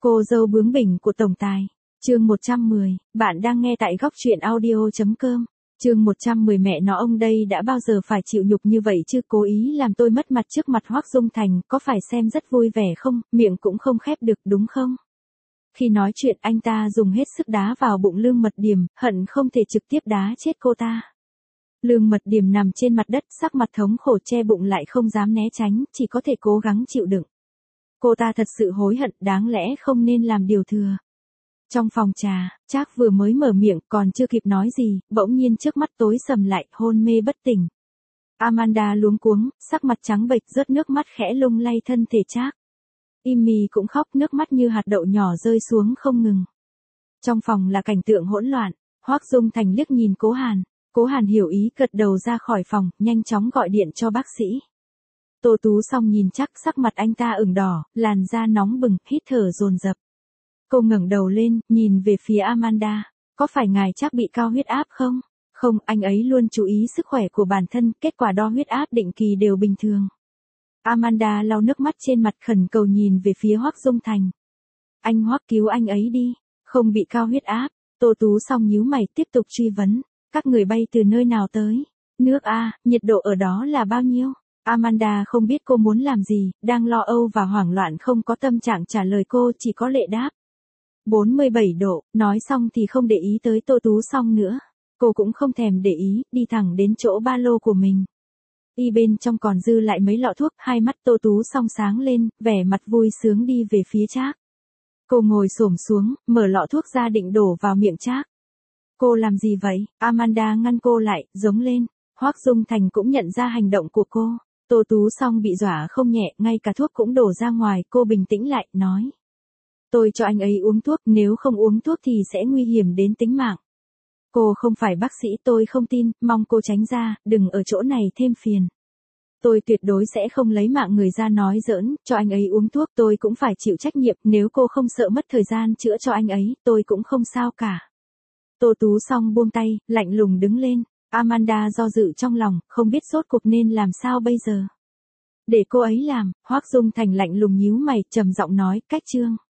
Cô dâu bướng bỉnh của tổng tài. Chương 110, bạn đang nghe tại góc truyện audio.com. Chương 110 mẹ nó ông đây đã bao giờ phải chịu nhục như vậy chứ, cố ý làm tôi mất mặt trước mặt Hoắc Dung Thành, có phải xem rất vui vẻ không, miệng cũng không khép được đúng không? Khi nói chuyện anh ta dùng hết sức đá vào bụng Lương Mật Điềm, hận không thể trực tiếp đá chết cô ta. Lương Mật Điềm nằm trên mặt đất, sắc mặt thống khổ che bụng lại không dám né tránh, chỉ có thể cố gắng chịu đựng. Cô ta thật sự hối hận, đáng lẽ không nên làm điều thừa. Trong phòng trà, Trác vừa mới mở miệng, còn chưa kịp nói gì, bỗng nhiên trước mắt tối sầm lại, hôn mê bất tỉnh. Amanda luống cuống, sắc mặt trắng bệch, rớt nước mắt khẽ lung lay thân thể Trác. Amy cũng khóc, nước mắt như hạt đậu nhỏ rơi xuống không ngừng. Trong phòng là cảnh tượng hỗn loạn, Hoắc Dung Thành liếc nhìn Cố Hàn hiểu ý gật đầu ra khỏi phòng, nhanh chóng gọi điện cho bác sĩ. Tô Tú Song nhìn Trác, sắc mặt anh ta ửng đỏ, làn da nóng bừng, hít thở dồn dập. Cô ngẩng đầu lên, nhìn về phía Amanda. Có phải ngài Trác bị cao huyết áp không? Không, anh ấy luôn chú ý sức khỏe của bản thân, kết quả đo huyết áp định kỳ đều bình thường. Amanda lau nước mắt trên mặt khẩn cầu nhìn về phía Hoắc Dung Thành. Anh Hoắc cứu anh ấy đi, không bị cao huyết áp. Tô Tú Song nhíu mày tiếp tục truy vấn. Các người bay từ nơi nào tới? Nước A, nhiệt độ ở đó là bao nhiêu? Amanda không biết cô muốn làm gì, đang lo âu và hoảng loạn không có tâm trạng trả lời cô, chỉ có lệ đáp. 47 độ, nói xong thì không để ý tới Tô Tú Song nữa. Cô cũng không thèm để ý, đi thẳng đến chỗ ba lô của mình. Y bên trong còn dư lại mấy lọ thuốc, hai mắt Tô Tú Song sáng lên, vẻ mặt vui sướng đi về phía Trác. Cô ngồi xổm xuống, mở lọ thuốc ra định đổ vào miệng Trác. Cô làm gì vậy? Amanda ngăn cô lại, giống lên. Hoắc Dung Thành cũng nhận ra hành động của cô. Tô Tú Song bị dọa không nhẹ, ngay cả thuốc cũng đổ ra ngoài, cô bình tĩnh lại, nói. Tôi cho anh ấy uống thuốc, nếu không uống thuốc thì sẽ nguy hiểm đến tính mạng. Cô không phải bác sĩ, tôi không tin, mong cô tránh ra, đừng ở chỗ này thêm phiền. Tôi tuyệt đối sẽ không lấy mạng người ra nói giỡn, cho anh ấy uống thuốc tôi cũng phải chịu trách nhiệm, nếu cô không sợ mất thời gian chữa cho anh ấy, tôi cũng không sao cả. Tô Tú Song buông tay, lạnh lùng đứng lên. Amanda do dự trong lòng, không biết rốt cuộc nên làm sao bây giờ. Để cô ấy làm, Hoắc Dung Thành lạnh lùng nhíu mày, trầm giọng nói, cách chương.